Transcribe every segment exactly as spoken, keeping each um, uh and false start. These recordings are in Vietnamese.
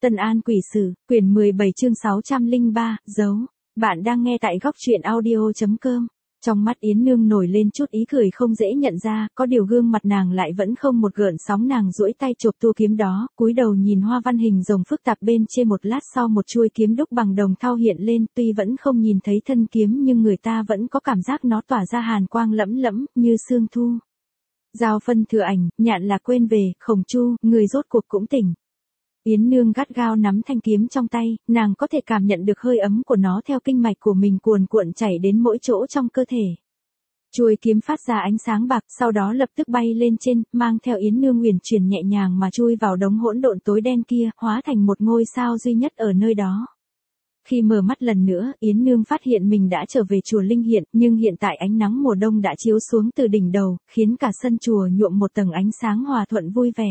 Tân An Quỷ Sử, quyển mười bảy chương sáu trăm lẻ ba, dấu. Bạn đang nghe tại góc truyện audio.com. Trong mắt Yến Nương nổi lên chút ý cười không dễ nhận ra, có điều gương mặt nàng lại vẫn không một gợn sóng. Nàng duỗi tay chộp tua kiếm đó, cúi đầu nhìn hoa văn hình rồng phức tạp bên trên. Một lát sau một chuôi kiếm đúc bằng đồng thau hiện lên, tuy vẫn không nhìn thấy thân kiếm nhưng người ta vẫn có cảm giác nó tỏa ra hàn quang lẫm lẫm, như sương thu. Giao phân Thừa Ảnh, nhạn là quên về, Khổng Chu, người rốt cuộc cũng tỉnh. Yến Nương gắt gao nắm thanh kiếm trong tay, nàng có thể cảm nhận được hơi ấm của nó theo kinh mạch của mình cuồn cuộn chảy đến mỗi chỗ trong cơ thể. Chuôi kiếm phát ra ánh sáng bạc, sau đó lập tức bay lên trên, mang theo Yến Nương huyền chuyển nhẹ nhàng mà chui vào đống hỗn độn tối đen kia, hóa thành một ngôi sao duy nhất ở nơi đó. Khi mở mắt lần nữa, Yến Nương phát hiện mình đã trở về chùa Linh Hiện, nhưng hiện tại ánh nắng mùa đông đã chiếu xuống từ đỉnh đầu, khiến cả sân chùa nhuộm một tầng ánh sáng hòa thuận vui vẻ.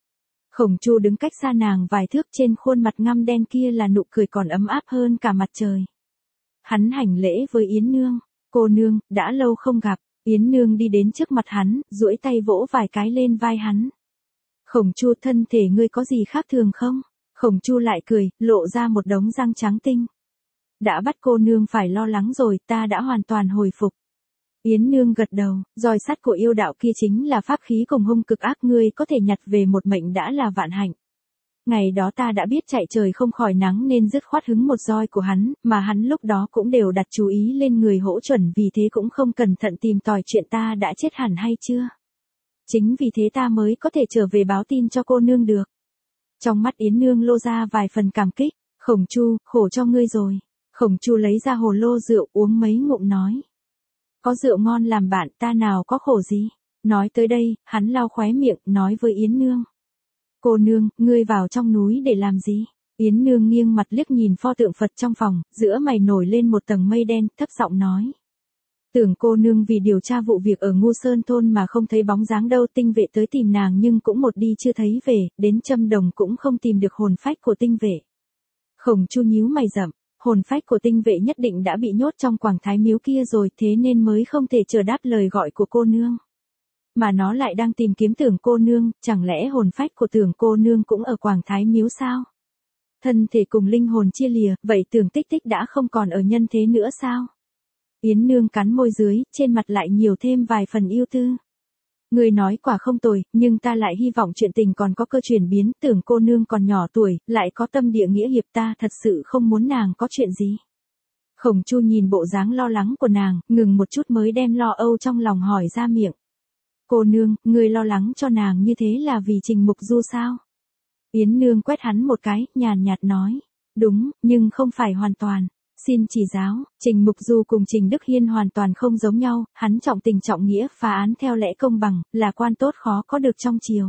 Khổng Chu đứng cách xa nàng vài thước, trên khuôn mặt ngăm đen kia là nụ cười còn ấm áp hơn cả mặt trời. Hắn hành lễ với Yến Nương, cô nương, đã lâu không gặp. Yến Nương đi đến trước mặt hắn, duỗi tay vỗ vài cái lên vai hắn. Khổng Chu, thân thể ngươi có gì khác thường không? Khổng Chu lại cười, lộ ra một đống răng trắng tinh. Đã bắt cô nương phải lo lắng rồi, ta đã hoàn toàn hồi phục. Yến Nương gật đầu, roi sắt của yêu đạo kia chính là pháp khí cùng hung cực ác, ngươi có thể nhặt về một mệnh đã là vạn hạnh. Ngày đó ta đã biết chạy trời không khỏi nắng nên dứt khoát hứng một roi của hắn, mà hắn lúc đó cũng đều đặt chú ý lên người Hỗ Chuẩn, vì thế cũng không cẩn thận tìm tòi chuyện ta đã chết hẳn hay chưa. Chính vì thế ta mới có thể trở về báo tin cho cô nương được. Trong mắt Yến Nương lô ra vài phần cảm kích, Khổng Chu, khổ cho ngươi rồi. Khổng Chu lấy ra hồ lô rượu uống mấy ngụm nói. Có rượu ngon làm bạn, ta nào có khổ gì. Nói tới đây, hắn lau khóe miệng, nói với Yến Nương. Cô nương, ngươi vào trong núi để làm gì? Yến Nương nghiêng mặt liếc nhìn pho tượng Phật trong phòng, giữa mày nổi lên một tầng mây đen, thấp giọng nói. Tưởng cô nương vì điều tra vụ việc ở Ngu Sơn thôn mà không thấy bóng dáng đâu, tinh vệ tới tìm nàng nhưng cũng một đi chưa thấy về, đến Châm Đồng cũng không tìm được hồn phách của tinh vệ. Khổng Chu nhíu mày rậm, hồn phách của tinh vệ nhất định đã bị nhốt trong Quảng Thái Miếu kia rồi, thế nên mới không thể chờ đáp lời gọi của cô nương. Mà nó lại đang tìm kiếm Tưởng cô nương, chẳng lẽ hồn phách của Tưởng cô nương cũng ở Quảng Thái Miếu sao? Thân thể cùng linh hồn chia lìa, vậy Tưởng Tích Tích đã không còn ở nhân thế nữa sao? Yến Nương cắn môi dưới, trên mặt lại nhiều thêm vài phần yêu tư. Người nói quả không tồi, nhưng ta lại hy vọng chuyện tình còn có cơ chuyển biến, Tưởng cô nương còn nhỏ tuổi, lại có tâm địa nghĩa hiệp, ta thật sự không muốn nàng có chuyện gì. Khổng Chu nhìn bộ dáng lo lắng của nàng, ngừng một chút mới đem lo âu trong lòng hỏi ra miệng. Cô nương, người lo lắng cho nàng như thế là vì Trình Mục Du sao? Yến Nương quét hắn một cái, nhàn nhạt nói. Đúng, nhưng không phải hoàn toàn. Xin chỉ giáo, Trình Mục Du cùng Trình Đức Hiên hoàn toàn không giống nhau, hắn trọng tình trọng nghĩa, phá án theo lẽ công bằng, là quan tốt khó có được trong triều.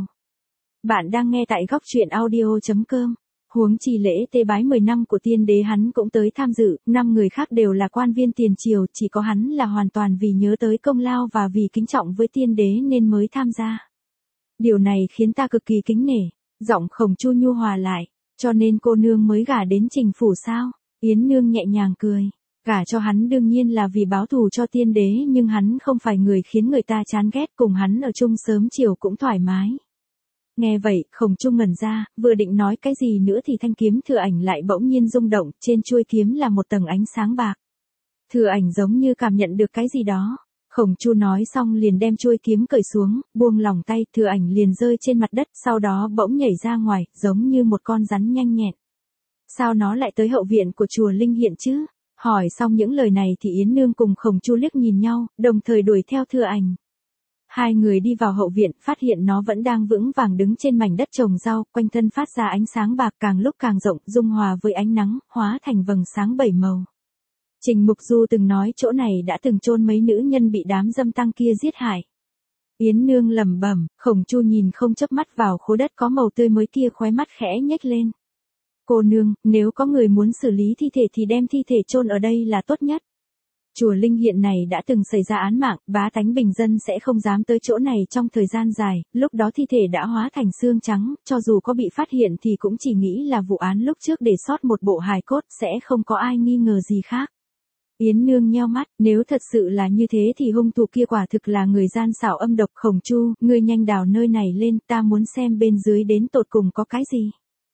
Bạn đang nghe tại góc truyện audio.com. Huống chi lễ tế bái mười năm của tiên đế hắn cũng tới tham dự, năm người khác đều là quan viên tiền triều, chỉ có hắn là hoàn toàn vì nhớ tới công lao và vì kính trọng với tiên đế nên mới tham gia. Điều này khiến ta cực kỳ kính nể. Giọng Khổng Chu nhu hòa lại, cho nên cô nương mới gả đến Trình phủ sao? Yến Nương nhẹ nhàng cười, gả cho hắn đương nhiên là vì báo thù cho tiên đế, nhưng hắn không phải người khiến người ta chán ghét, cùng hắn ở chung sớm chiều cũng thoải mái. Nghe vậy, Khổng Chu ngẩn ra, vừa định nói cái gì nữa thì thanh kiếm Thừa Ảnh lại bỗng nhiên rung động, trên chuôi kiếm là một tầng ánh sáng bạc. Thừa Ảnh giống như cảm nhận được cái gì đó. Khổng Chu nói xong liền đem chuôi kiếm cởi xuống, buông lỏng tay, Thừa Ảnh liền rơi trên mặt đất, sau đó bỗng nhảy ra ngoài, giống như một con rắn nhanh nhẹn. Sao nó lại tới hậu viện của chùa Linh Hiện chứ? Hỏi xong những lời này thì Yến Nương cùng Khổng Chu liếc nhìn nhau, đồng thời đuổi theo Thừa Ảnh. Hai người đi vào hậu viện, phát hiện nó vẫn đang vững vàng đứng trên mảnh đất trồng rau, quanh thân phát ra ánh sáng bạc càng lúc càng rộng, dung hòa với ánh nắng, hóa thành vầng sáng bảy màu. Trình Mục Du từng nói chỗ này đã từng chôn mấy nữ nhân bị đám dâm tăng kia giết hại. Yến Nương lẩm bẩm, Khổng Chu nhìn không chớp mắt vào khối đất có màu tươi mới kia, khóe mắt khẽ nhếch lên. Cô nương, nếu có người muốn xử lý thi thể thì đem thi thể chôn ở đây là tốt nhất. Chùa Linh Hiện này đã từng xảy ra án mạng, bá tánh bình dân sẽ không dám tới chỗ này trong thời gian dài, lúc đó thi thể đã hóa thành xương trắng, cho dù có bị phát hiện thì cũng chỉ nghĩ là vụ án lúc trước để sót một bộ hài cốt, sẽ không có ai nghi ngờ gì khác. Yến Nương nheo mắt, nếu thật sự là như thế thì hung thủ kia quả thực là người gian xảo âm độc. Khổng Chu, ngươi nhanh đào nơi này lên, ta muốn xem bên dưới đến tột cùng có cái gì.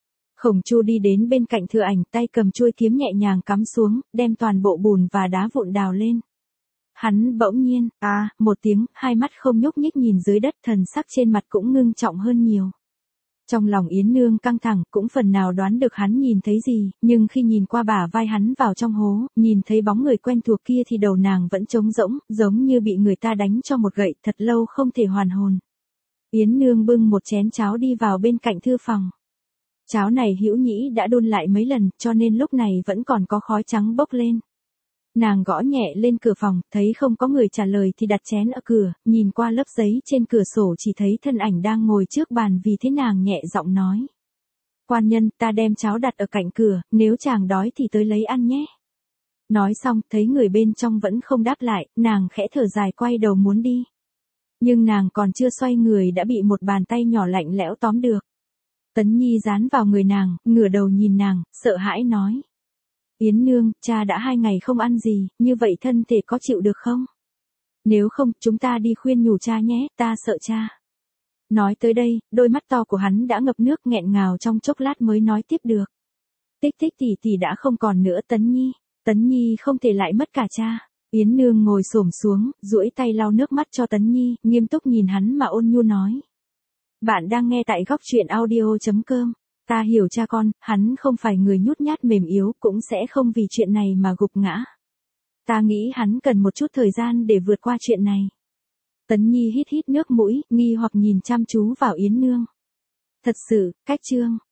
Khổng Chu đi đến bên cạnh Thừa Ảnh, tay cầm chuôi kiếm nhẹ nhàng cắm xuống, đem toàn bộ bùn và đá vụn đào lên. Hắn bỗng nhiên, à, một tiếng, hai mắt không nhúc nhích nhìn dưới đất, thần sắc trên mặt cũng ngưng trọng hơn nhiều. Trong lòng Yến Nương căng thẳng, cũng phần nào đoán được hắn nhìn thấy gì, nhưng khi nhìn qua bả vai hắn vào trong hố, nhìn thấy bóng người quen thuộc kia thì đầu nàng vẫn trống rỗng, giống như bị người ta đánh cho một gậy, thật lâu không thể hoàn hồn. Yến Nương bưng một chén cháo đi vào bên cạnh thư phòng. Cháo này Hữu Nhĩ đã đun lại mấy lần, cho nên lúc này vẫn còn có khói trắng bốc lên. Nàng gõ nhẹ lên cửa phòng, thấy không có người trả lời thì đặt chén ở cửa, nhìn qua lớp giấy trên cửa sổ chỉ thấy thân ảnh đang ngồi trước bàn, vì thế nàng nhẹ giọng nói. Quan nhân, ta đem cháo đặt ở cạnh cửa, nếu chàng đói thì tới lấy ăn nhé. Nói xong, thấy người bên trong vẫn không đáp lại, nàng khẽ thở dài quay đầu muốn đi. Nhưng nàng còn chưa xoay người đã bị một bàn tay nhỏ lạnh lẽo tóm được. Tấn Nhi dán vào người nàng, ngửa đầu nhìn nàng, sợ hãi nói. Yến Nương, cha đã hai ngày không ăn gì, như vậy thân thể có chịu được không? Nếu không, chúng ta đi khuyên nhủ cha nhé, ta sợ cha. Nói tới đây, đôi mắt to của hắn đã ngập nước, nghẹn ngào trong chốc lát mới nói tiếp được. Tích Tích tỷ tỷ đã không còn nữa Tấn Nhi, Tấn Nhi không thể lại mất cả cha. Yến Nương ngồi xổm xuống, duỗi tay lau nước mắt cho Tấn Nhi, nghiêm túc nhìn hắn mà ôn nhu nói. Bạn đang nghe tại góc truyện audio chấm com. Ta hiểu cha con, hắn không phải người nhút nhát mềm yếu, cũng sẽ không vì chuyện này mà gục ngã. Ta nghĩ hắn cần một chút thời gian để vượt qua chuyện này. Tấn Nhi hít hít nước mũi, nghi hoặc nhìn chăm chú vào Yến Nương. Thật sự, cách chương.